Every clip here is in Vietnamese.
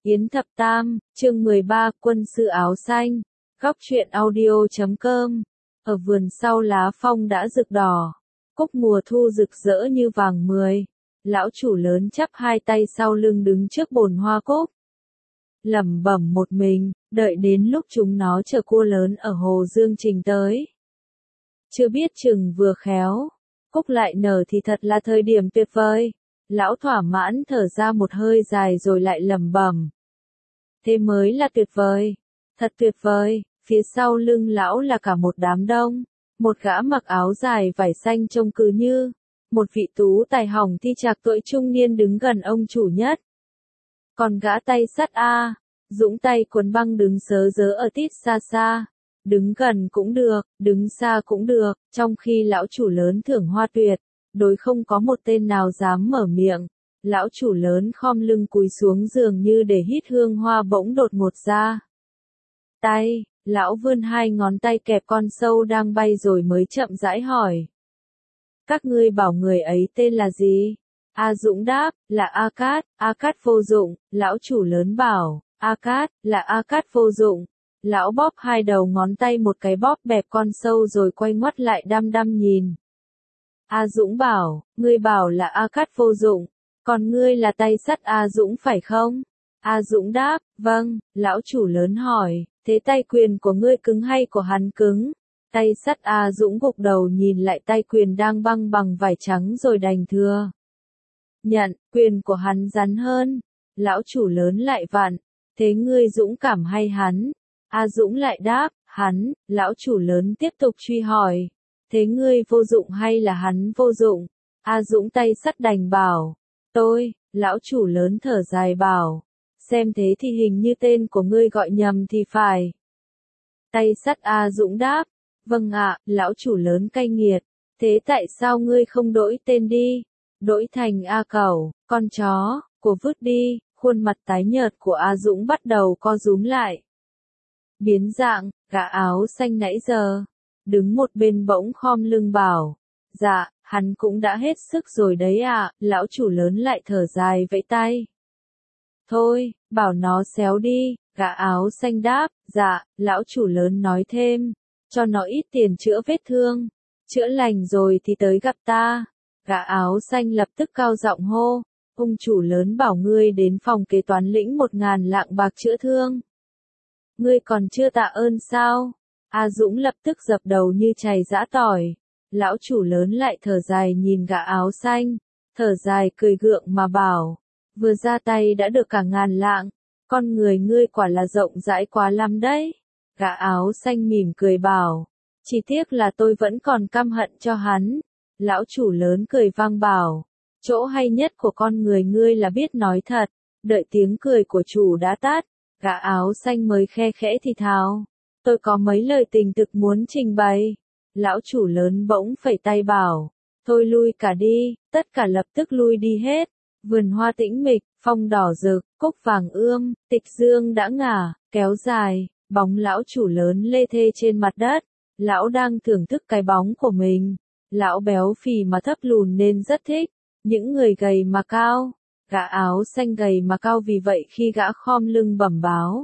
Yến Thập Tam, chương 13, quân sư áo xanh. Góc truyện audio.com. Ở vườn sau lá phong đã rực đỏ, cúc mùa thu rực rỡ như vàng mười. Lão chủ lớn chắp hai tay sau lưng đứng trước bồn hoa cúc, lẩm bẩm một mình, đợi đến lúc chúng nó chở cua lớn ở hồ Dương Trình tới. Chưa biết chừng vừa khéo, cúc lại nở thì thật là thời điểm tuyệt vời. Lão thỏa mãn thở ra một hơi dài rồi lại lẩm bẩm. Thế mới là tuyệt vời, thật tuyệt vời. Phía sau lưng lão là cả một đám đông, một gã mặc áo dài vải xanh trông cứ như một vị tú tài hỏng thi trạc tuổi trung niên đứng gần ông chủ nhất. Còn gã tay sắt Dũng tay cuốn băng đứng sớ rớ ở tít xa xa, đứng gần cũng được, đứng xa cũng được, trong khi lão chủ lớn thưởng hoa tuyệt, đối không có một tên nào dám mở miệng. Lão chủ lớn khom lưng cúi xuống giường như để hít hương hoa bỗng đột ngột ra. Tay, lão vươn hai ngón tay kẹp con sâu đang bay rồi mới chậm rãi hỏi. Các ngươi bảo người ấy tên là gì? A Dũng đáp, là A Cát. A Cát vô dụng. Lão chủ lớn bảo, A Cát, là A Cát vô dụng. Lão bóp hai đầu ngón tay một cái bóp bẹp con sâu rồi quay ngoắt lại đăm đăm nhìn. A Dũng bảo, ngươi bảo là A Cát vô dụng, còn ngươi là tay sắt A Dũng phải không? A Dũng đáp, vâng. Lão chủ lớn hỏi, thế tay quyền của ngươi cứng hay của hắn cứng? Tay sắt A Dũng gục đầu nhìn lại tay quyền đang băng bằng vải trắng rồi đành thưa. Nhận, quyền của hắn rắn hơn. Lão chủ lớn lại vặn, thế ngươi dũng cảm hay hắn? A Dũng lại đáp, hắn. Lão chủ lớn tiếp tục truy hỏi, thế ngươi vô dụng hay là hắn vô dụng? A Dũng tay sắt đành bảo, tôi. Lão chủ lớn thở dài bảo, xem thế thì hình như tên của ngươi gọi nhầm thì phải. Tay sắt A Dũng đáp, vâng ạ. Lão chủ lớn cay nghiệt, thế tại sao ngươi không đổi tên đi? Đổi thành A Cẩu, con chó, của vứt đi. Khuôn mặt tái nhợt của A Dũng bắt đầu co rúm lại. Biến dạng, gã áo xanh nãy giờ đứng một bên bỗng khom lưng bảo, dạ, hắn cũng đã hết sức rồi đấy ạ. Lão chủ lớn lại thở dài vẫy tay. Thôi, bảo nó xéo đi. Gã áo xanh đáp, dạ. Lão chủ lớn nói thêm, cho nó ít tiền chữa vết thương, chữa lành rồi thì tới gặp ta. Gã áo xanh lập tức cao giọng hô, ông chủ lớn bảo ngươi đến phòng kế toán lĩnh 1.000 lạng bạc chữa thương. Ngươi còn chưa tạ ơn sao? A Dũng lập tức dập đầu như chày giã tỏi. Lão chủ lớn lại thở dài nhìn gã áo xanh, thở dài cười gượng mà bảo, vừa ra tay đã được cả 1.000 lạng, con người ngươi quả là rộng rãi quá lắm đấy. Gã áo xanh mỉm cười bảo, chỉ tiếc là tôi vẫn còn căm hận cho hắn. Lão chủ lớn cười vang bảo, chỗ hay nhất của con người ngươi là biết nói thật. Đợi tiếng cười của chủ đã tắt, gã áo xanh mới khe khẽ thì thào, tôi có mấy lời tình thực muốn trình bày. Lão chủ lớn bỗng phẩy tay bảo, thôi lui cả đi. Tất cả lập tức lui đi hết. Vườn hoa tĩnh mịch, phong đỏ rực, cúc vàng ươm, tịch dương đã ngả, kéo dài, bóng lão chủ lớn lê thê trên mặt đất. Lão đang thưởng thức cái bóng của mình. Lão béo phì mà thấp lùn nên rất thích những người gầy mà cao. Gã áo xanh gầy mà cao vì vậy khi gã khom lưng bẩm báo,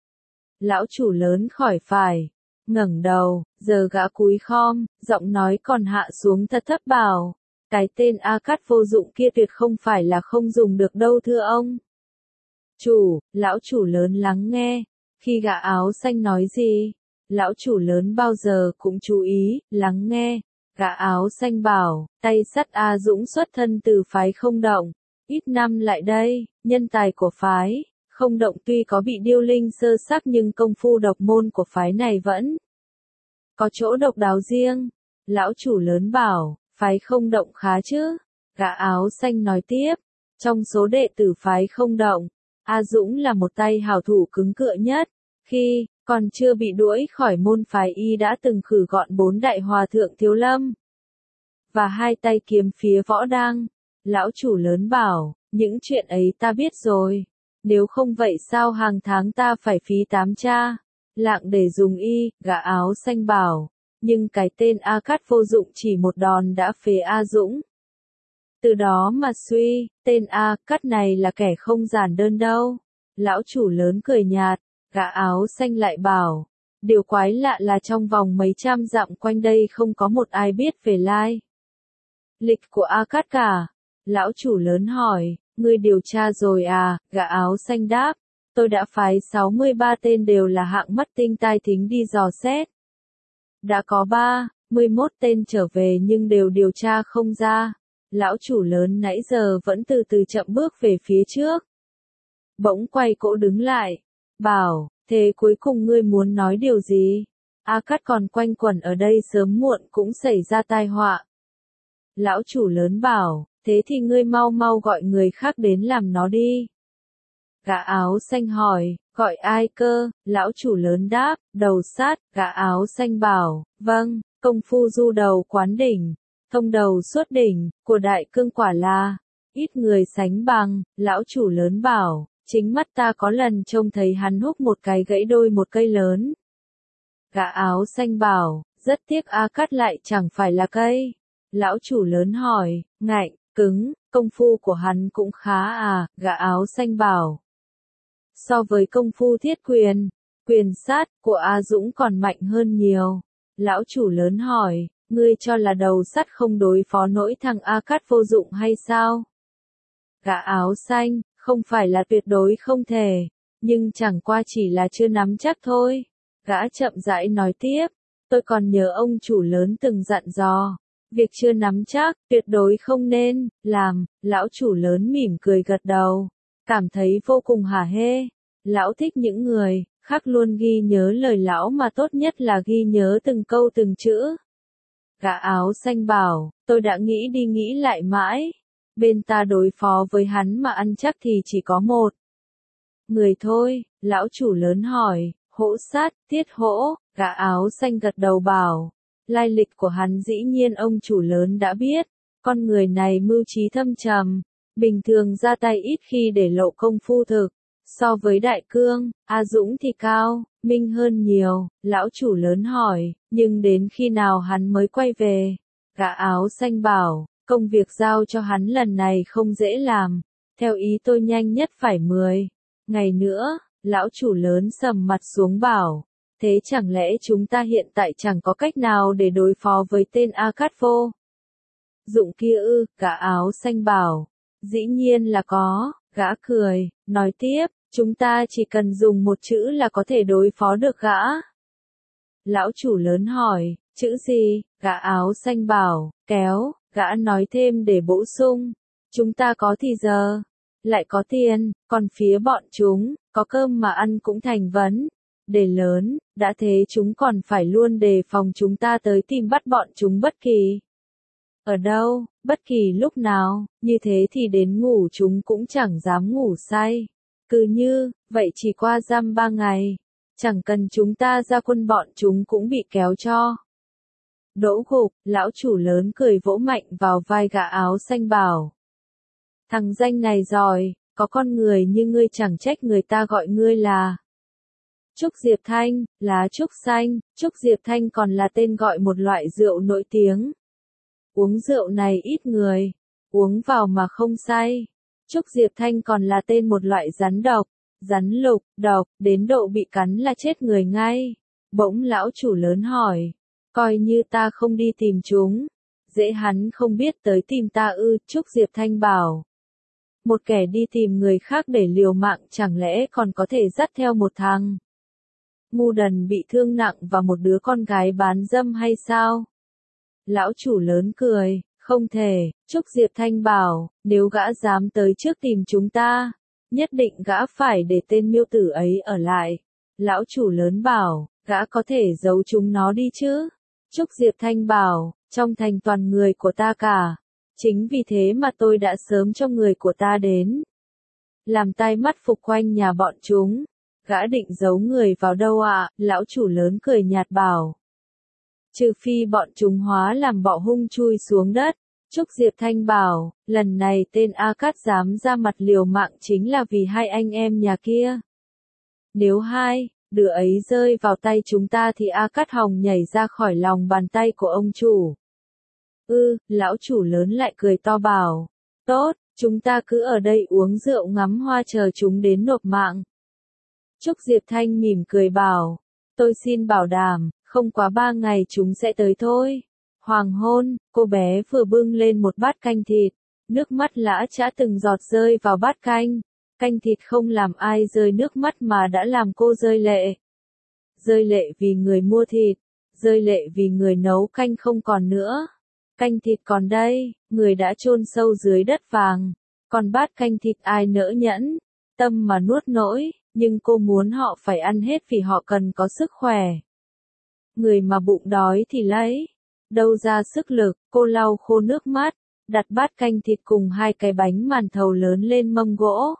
lão chủ lớn khỏi phải ngẩng đầu, giờ gã cúi khom, giọng nói còn hạ xuống thật thấp bảo, cái tên A Cát vô dụng kia tuyệt không phải là không dùng được đâu thưa ông chủ. Lão chủ lớn lắng nghe, khi gã áo xanh nói gì, lão chủ lớn bao giờ cũng chú ý, lắng nghe. Gã áo xanh bảo, tay sắt A Dũng xuất thân từ phái Không Động. Ít năm lại đây, nhân tài của phái Không Động tuy có bị điêu linh sơ sắc nhưng công phu độc môn của phái này vẫn có chỗ độc đáo riêng. Lão chủ lớn bảo, phái Không Động khá chứ? Gã áo xanh nói tiếp, trong số đệ tử phái Không Động, A Dũng là một tay hảo thủ cứng cựa nhất. Khi còn chưa bị đuổi khỏi môn phái y đã từng khử gọn 4 đại hòa thượng Thiếu Lâm và 2 tay kiếm phía Võ Đăng. Lão chủ lớn bảo, những chuyện ấy ta biết rồi. Nếu không vậy sao hàng tháng ta phải phí 800 lạng để dùng y? Gã áo xanh bảo, nhưng cái tên A Cát vô dụng chỉ một đòn đã phế A Dũng. Từ đó mà suy, tên A Cát này là kẻ không giản đơn đâu. Lão chủ lớn cười nhạt, gã áo xanh lại bảo, điều quái lạ là trong vòng mấy trăm dặm quanh đây không có một ai biết về lai lịch của A Cát cả. Lão chủ lớn hỏi, ngươi điều tra rồi à? Gã áo xanh đáp, tôi đã phái 63 tên đều là hạng mắt tinh tai thính đi dò xét. Đã có 31 tên trở về nhưng đều điều tra không ra. Lão chủ lớn nãy giờ vẫn từ từ chậm bước về phía trước. Bỗng quay cỗ đứng lại, bảo, thế cuối cùng ngươi muốn nói điều gì? A Cát còn quanh quẩn ở đây sớm muộn cũng xảy ra tai họa. Lão chủ lớn bảo, thế thì ngươi mau mau gọi người khác đến làm nó đi. Gã áo xanh hỏi, gọi ai cơ? Lão chủ lớn đáp, đầu sát. Gã áo xanh bảo, vâng, công phu du đầu quán đỉnh, thông đầu suốt đỉnh, của đại cương quả là ít người sánh bằng. Lão chủ lớn bảo, chính mắt ta có lần trông thấy hắn húc một cái gãy đôi một cây lớn. Gã áo xanh bảo, rất tiếc A Cát lại chẳng phải là cây. Lão chủ lớn hỏi, ngạnh, cứng, công phu của hắn cũng khá à? Gã áo xanh bảo, so với công phu thiết quyền, quyền sát của A Dũng còn mạnh hơn nhiều. Lão chủ lớn hỏi, ngươi cho là đầu sắt không đối phó nổi thằng A Cát vô dụng hay sao? Gã áo xanh, không phải là tuyệt đối không thể, nhưng chẳng qua chỉ là chưa nắm chắc thôi. Gã chậm rãi nói tiếp, tôi còn nhớ ông chủ lớn từng dặn dò, việc chưa nắm chắc, tuyệt đối không nên làm. Lão chủ lớn mỉm cười gật đầu, cảm thấy vô cùng hả hê. Lão thích những người khác luôn ghi nhớ lời lão mà tốt nhất là ghi nhớ từng câu từng chữ. Gã áo xanh bảo, tôi đã nghĩ đi nghĩ lại mãi. Bên ta đối phó với hắn mà ăn chắc thì chỉ có một người thôi. Lão chủ lớn hỏi, Hỗ Sát, Tiết Hỗ? Gã áo xanh gật đầu bảo, lai lịch của hắn dĩ nhiên ông chủ lớn đã biết. Con người này mưu trí thâm trầm, bình thường ra tay ít khi để lộ công phu thực. So với đại cương, A Dũng thì cao minh hơn nhiều. Lão chủ lớn hỏi, nhưng đến khi nào hắn mới quay về? Gã áo xanh bảo, công việc giao cho hắn lần này không dễ làm. Theo ý tôi nhanh nhất phải 10 ngày nữa. Lão chủ lớn sầm mặt xuống bảo, thế chẳng lẽ chúng ta hiện tại chẳng có cách nào để đối phó với tên A Cát vô dụng kia ư? Gã áo xanh bảo, dĩ nhiên là có. Gã cười, nói tiếp, chúng ta chỉ cần dùng một chữ là có thể đối phó được gã. Lão chủ lớn hỏi, chữ gì? Gã áo xanh bảo, kéo. Gã nói thêm để bổ sung, chúng ta có thì giờ, lại có tiền, còn phía bọn chúng, có cơm mà ăn cũng thành vấn đề lớn. Đã thế chúng còn phải luôn đề phòng chúng ta tới tìm bắt bọn chúng bất kỳ ở đâu, bất kỳ lúc nào. Như thế thì đến ngủ chúng cũng chẳng dám ngủ say. Cứ như vậy chỉ qua dăm 3 ngày, chẳng cần chúng ta ra quân bọn chúng cũng bị kéo cho đỗ gục. Lão chủ lớn cười vỗ mạnh vào vai gã áo xanh bảo, thằng danh này giỏi, có con người như ngươi chẳng trách người ta gọi ngươi là Trúc Diệp Thanh, lá trúc xanh. Trúc Diệp Thanh còn là tên gọi một loại rượu nổi tiếng. Uống rượu này ít người uống vào mà không say. Trúc Diệp Thanh còn là tên một loại rắn độc, rắn lục, độc, đến độ bị cắn là chết người ngay. Bỗng lão chủ lớn hỏi, coi như ta không đi tìm chúng, dễ hắn không biết tới tìm ta ư? Trúc Diệp Thanh bảo, một kẻ đi tìm người khác để liều mạng chẳng lẽ còn có thể dắt theo một thằng ngu đần bị thương nặng và một đứa con gái bán dâm hay sao? Lão chủ lớn cười, không thể. Trúc Diệp Thanh bảo, nếu gã dám tới trước tìm chúng ta, nhất định gã phải để tên miêu tử ấy ở lại. Lão chủ lớn bảo, gã có thể giấu chúng nó đi chứ? Trúc Diệp Thanh bảo, trong thành toàn người của ta cả. Chính vì thế mà tôi đã sớm cho người của ta đến làm tai mắt phục quanh nhà bọn chúng. Gã định giấu người vào đâu ạ? Lão chủ lớn cười nhạt bảo, trừ phi bọn chúng hóa làm bọ hung chui xuống đất. Trúc Diệp Thanh bảo, lần này tên A Cát dám ra mặt liều mạng chính là vì hai anh em nhà kia. Nếu hai đứa ấy rơi vào tay chúng ta thì A Cát Hồng nhảy ra khỏi lòng bàn tay của ông chủ. Lão chủ lớn lại cười to bảo, tốt, Chúng ta cứ ở đây uống rượu ngắm hoa chờ chúng đến nộp mạng. Trúc Diệp Thanh mỉm cười bảo, tôi xin bảo đảm, không quá 3 ngày chúng sẽ tới thôi. Hoàng hôn, cô bé vừa bưng lên một bát canh thịt, nước mắt lã chã từng giọt rơi vào bát canh. Canh thịt không làm ai rơi nước mắt mà đã làm cô rơi lệ. Rơi lệ vì người mua thịt, rơi lệ vì người nấu canh không còn nữa. Canh thịt còn đây, người đã chôn sâu dưới đất vàng. Còn bát canh thịt ai nỡ nhẫn, tâm mà nuốt nỗi, nhưng cô muốn họ phải ăn hết vì họ cần có sức khỏe. Người mà bụng đói thì lấy đâu ra sức lực, cô lau khô nước mắt, đặt bát canh thịt cùng 2 cái bánh màn thầu lớn lên mâm gỗ.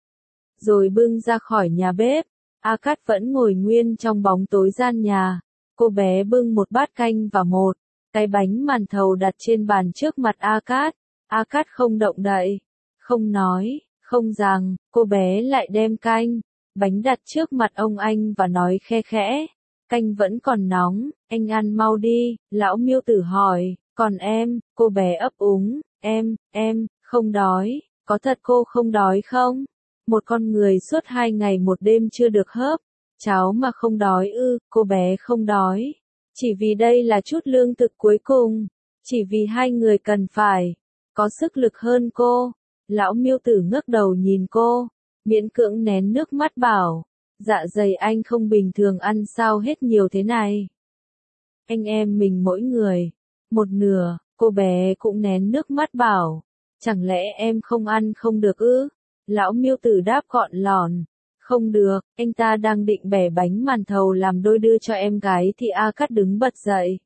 Rồi bưng ra khỏi nhà bếp, A Cát vẫn ngồi nguyên trong bóng tối gian nhà. Cô bé bưng một bát canh và một cái bánh màn thầu đặt trên bàn trước mặt A Cát. A Cát không động đậy, không nói, không rằng, cô bé lại đem canh, bánh đặt trước mặt ông anh và nói khe khẽ. Canh vẫn còn nóng, anh ăn mau đi, lão Miêu Tử hỏi, còn em, cô bé ấp úng, em, không đói, có thật cô không đói không? Một con người suốt 2 ngày một đêm chưa được hớp, cháu mà không đói ư, cô bé không đói. Chỉ vì đây là chút lương thực cuối cùng, chỉ vì 2 người cần phải có sức lực hơn cô. Lão Miêu Tử ngước đầu nhìn cô, miễn cưỡng nén nước mắt bảo, dạ dày anh không bình thường ăn sao hết nhiều thế này. Anh em mình mỗi người một nửa, cô bé cũng nén nước mắt bảo, chẳng lẽ em không ăn không được ư? Lão Miêu Tử đáp gọn lỏn, không được, anh ta đang định bẻ bánh màn thầu làm đôi đưa cho em gái thì A Cát đứng bật dậy.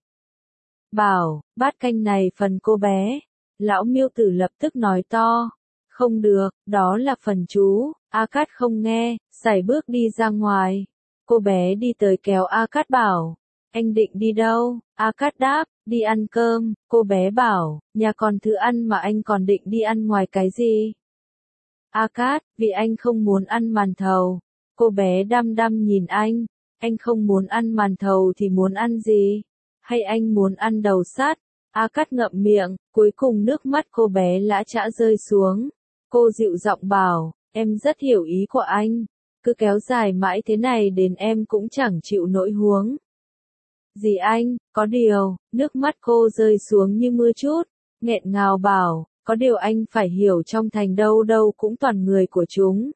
Bảo, bát canh này phần cô bé. Lão Miêu Tử lập tức nói to, không được, đó là phần chú. A Cát không nghe, sải bước đi ra ngoài. Cô bé đi tới kéo A Cát bảo, anh định đi đâu? A Cát đáp, đi ăn cơm. Cô bé bảo, nhà còn thứ ăn mà anh còn định đi ăn ngoài cái gì? A Cát, vì anh không muốn ăn màn thầu. Cô bé đăm đăm nhìn anh không muốn ăn màn thầu thì muốn ăn gì? Hay anh muốn ăn đầu sắt? A Cát ngậm miệng, cuối cùng nước mắt cô bé lã chã rơi xuống. Cô dịu giọng bảo, em rất hiểu ý của anh. Cứ kéo dài mãi thế này đến em cũng chẳng chịu nổi huống. Gì anh, có điều, nước mắt cô rơi xuống như mưa chút, nghẹn ngào bảo, có điều anh phải hiểu trong thành đâu đâu cũng toàn người của chúng.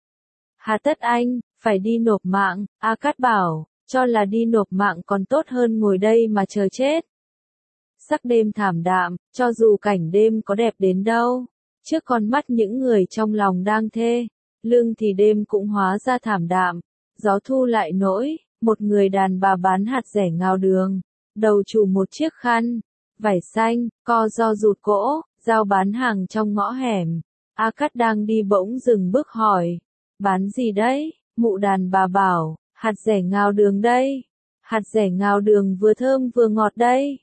Hà tất anh, phải đi nộp mạng, A Cát bảo, cho là đi nộp mạng còn tốt hơn ngồi đây mà chờ chết. Sắc đêm thảm đạm, cho dù cảnh đêm có đẹp đến đâu, trước con mắt những người trong lòng đang thê, lương thì đêm cũng hóa ra thảm đạm. Gió thu lại nổi, một người đàn bà bán hạt rẻ ngào đường, đầu trùm một chiếc khăn, vải xanh, co ro rụt cỗ, giao bán hàng trong ngõ hẻm. A Cát đang đi bỗng dừng bước hỏi, bán gì đấy? Mụ đàn bà bảo, hạt rẻ ngào đường đây. Hạt rẻ ngào đường vừa thơm vừa ngọt đây.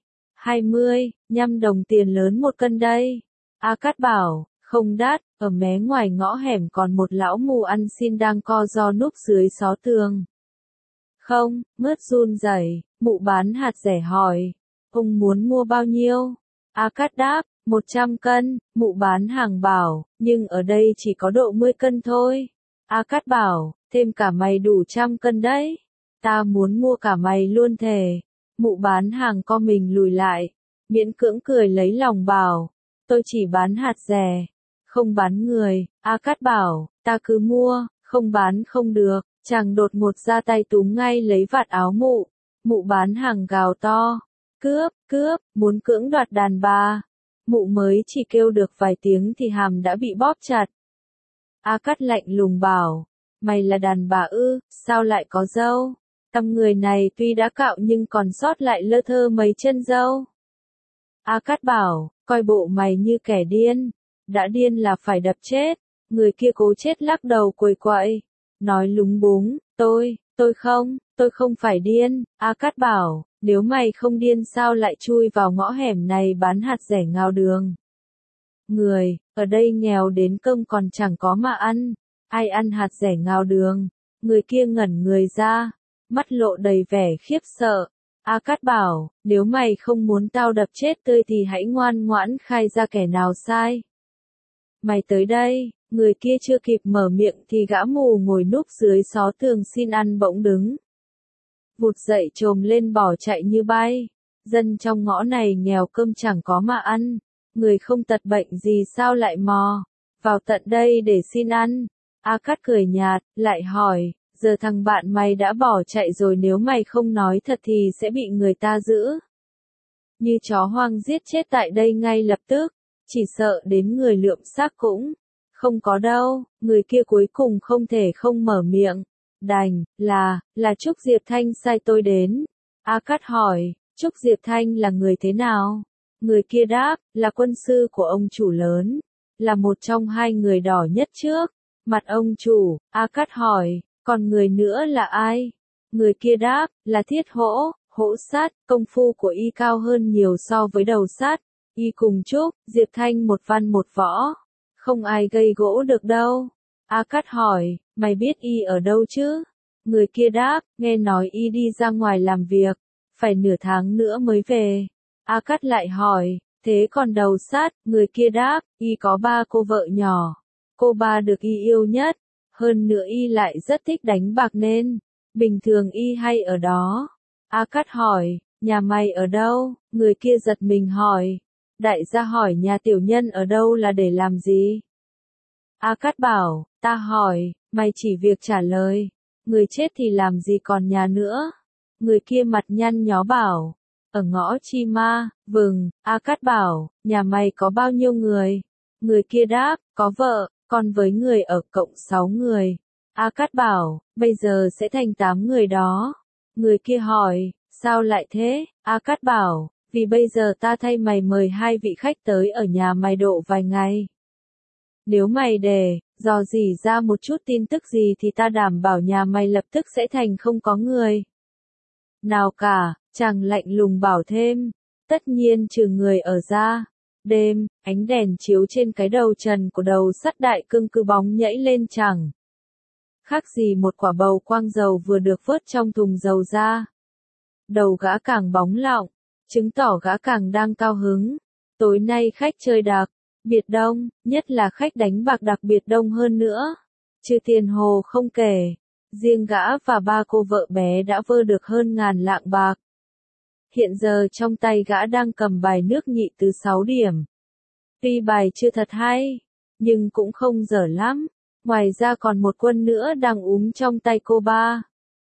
25 đồng tiền lớn 1 cân đây. A Cát bảo, không đắt, ở mé ngoài ngõ hẻm còn một lão mù ăn xin đang co ro núp dưới xó tường. Không, mướt run rẩy, mụ bán hạt rẻ hỏi, ông muốn mua bao nhiêu? A Cát đáp, 100 cân, mụ bán hàng bảo, nhưng ở đây chỉ có độ 10 cân thôi. A Cát bảo, thêm cả mày đủ 100 cân đấy. Ta muốn mua cả mày luôn thề. Mụ bán hàng co mình lùi lại, miễn cưỡng cười lấy lòng bảo, tôi chỉ bán hạt rẻ, không bán người. A Cát bảo, ta cứ mua, không bán không được. Chàng đột ngột ra tay túm ngay lấy vạt áo mụ. Mụ bán hàng gào to, cướp, muốn cưỡng đoạt đàn bà. Mụ mới chỉ kêu được vài tiếng thì hàm đã bị bóp chặt. A Cát lạnh lùng bảo, mày là đàn bà ư, sao lại có râu? Tăm người này tuy đã cạo nhưng còn sót lại lơ thơ mấy chân râu. A Cát bảo, coi bộ mày như kẻ điên, đã điên là phải đập chết. Người kia cố chết lắc đầu quầy quậy, nói lúng búng, tôi không phải điên. A Cát bảo, nếu mày không điên sao lại chui vào ngõ hẻm này bán hạt rẻ ngào đường? Người, ở đây nghèo đến cơm còn chẳng có mà ăn, ai ăn hạt rẻ ngào đường? Người kia ngẩn người ra, mắt lộ đầy vẻ khiếp sợ. A Cát bảo, nếu mày không muốn tao đập chết tươi thì hãy ngoan ngoãn khai ra kẻ nào sai. mày tới đây, người kia chưa kịp mở miệng thì gã mù ngồi núp dưới xó tường xin ăn bỗng đứng. Vụt dậy trồm lên bỏ chạy như bay. Dân trong ngõ này nghèo cơm chẳng có mà ăn, người không tật bệnh gì sao lại mò vào tận đây để xin ăn. A Cát cười nhạt, lại hỏi, giờ thằng bạn mày đã bỏ chạy rồi, nếu mày không nói thật thì sẽ bị người ta giữ như chó hoang giết chết tại đây ngay lập tức, chỉ sợ đến người lượm xác cũng không có đâu. Người kia cuối cùng không thể không mở miệng, đành là Trúc Diệp Thanh sai tôi đến. A Cát hỏi, Trúc Diệp Thanh là người thế nào? Người kia đáp, là quân sư của ông chủ lớn, là một trong hai người đỏ nhất trước mặt ông chủ. A Cát hỏi, còn người nữa là ai? Người kia đáp, là Thiết Hỗ, Hỗ Sát, công phu của y cao hơn nhiều so với Đầu Sát. Y cùng Trúc Diệp Thanh một văn một võ, không ai gây gỗ được đâu. A Cát hỏi, mày biết y ở đâu chứ? Người kia đáp, nghe nói y đi ra ngoài làm việc, phải nửa tháng nữa mới về. A Cát lại hỏi, thế còn Đầu Sát? Người kia đáp, y có 3 cô vợ nhỏ, cô ba được y yêu nhất, hơn nữa y lại rất thích đánh bạc nên bình thường y hay ở đó. A Cát hỏi, nhà mày ở đâu? Người kia giật mình hỏi, đại gia hỏi nhà tiểu nhân ở đâu là để làm gì? A Cát bảo, ta hỏi, mày chỉ việc trả lời, người chết thì làm gì còn nhà nữa? Người kia mặt nhăn nhó bảo, ở ngõ Chi Ma. Vâng. A Cát bảo, nhà mày có bao nhiêu người? Người kia đáp, có vợ, con với người ở cộng 6 người. A Cát bảo, bây giờ sẽ thành 8 người đó. Người kia hỏi, sao lại thế? A Cát bảo, vì bây giờ ta thay mày mời 2 vị khách tới ở nhà mày độ vài ngày. Nếu mày dò dỉ ra một chút tin tức gì thì ta đảm bảo nhà mày lập tức sẽ thành không có người nào cả. Chàng lạnh lùng bảo thêm, tất nhiên trừ người ở ra. Đêm, ánh đèn chiếu trên cái đầu trần của Đầu Sắt Đại Cương cứ bóng nhảy lên chẳng khác gì một quả bầu quang dầu vừa được vớt trong thùng dầu ra. Đầu gã càng bóng lọng, chứng tỏ gã càng đang cao hứng. Tối nay khách chơi đặc biệt đông, nhất là khách đánh bạc đặc biệt đông hơn nữa. Trừ tiền hồ không kể, riêng gã và 3 cô vợ bé đã vơ được hơn 1000 lạng bạc. Hiện giờ trong tay gã đang cầm bài nước nhị tứ 6 điểm. Tuy bài chưa thật hay, nhưng cũng không dở lắm. Ngoài ra còn một quân nữa đang úm trong tay cô ba.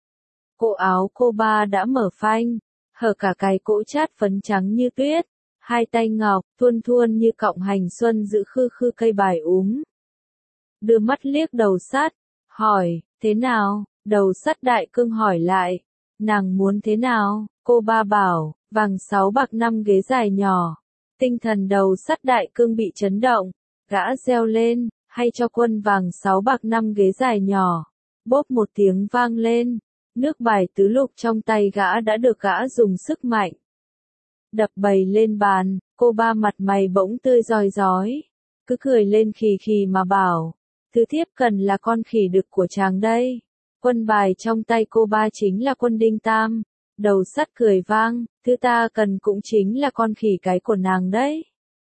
Cổ áo cô ba đã mở phanh, hở cả cái cỗ chát phấn trắng như tuyết. Hai tay ngọc, thuôn thuôn như cọng hành xuân giữ khư khư cây bài úm. Đưa mắt liếc Đầu Sắt, hỏi, thế nào? Đầu Sắt Đại Cương hỏi lại, nàng muốn thế nào? Cô ba bảo, vàng 6 bạc 5 ghế dài nhỏ. Tinh thần Đầu Sắt Đại Cương bị chấn động, gã reo lên, hay cho quân vàng 6 bạc 5 ghế dài nhỏ. Bốp một tiếng vang lên, nước bài tứ lục trong tay gã đã được gã dùng sức mạnh đập bầy lên bàn. Cô ba mặt mày bỗng tươi rói rói, cứ cười lên khì khì mà bảo, thứ thiếp cần là con khỉ đực của chàng đây. Quân bài trong tay cô ba chính là quân đinh tam. Đầu Sắt cười vang, thứ ta cần cũng chính là con khỉ cái của nàng đấy.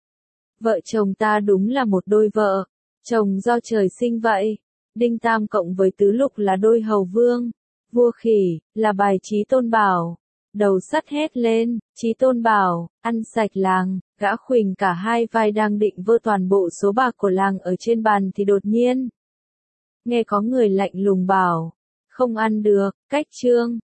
Vợ chồng ta đúng là một đôi vợ chồng do trời sinh vậy. Đinh tam cộng với tứ lục là đôi hầu vương. Vua khỉ là bài Chí Tôn Bảo. Đầu Sắt hét lên, Chí Tôn Bảo, ăn sạch làng. Gã khuỳnh cả hai vai đang định vơ toàn bộ số bạc của làng ở trên bàn thì đột nhiên nghe có người lạnh lùng bảo, không ăn được. Cách chương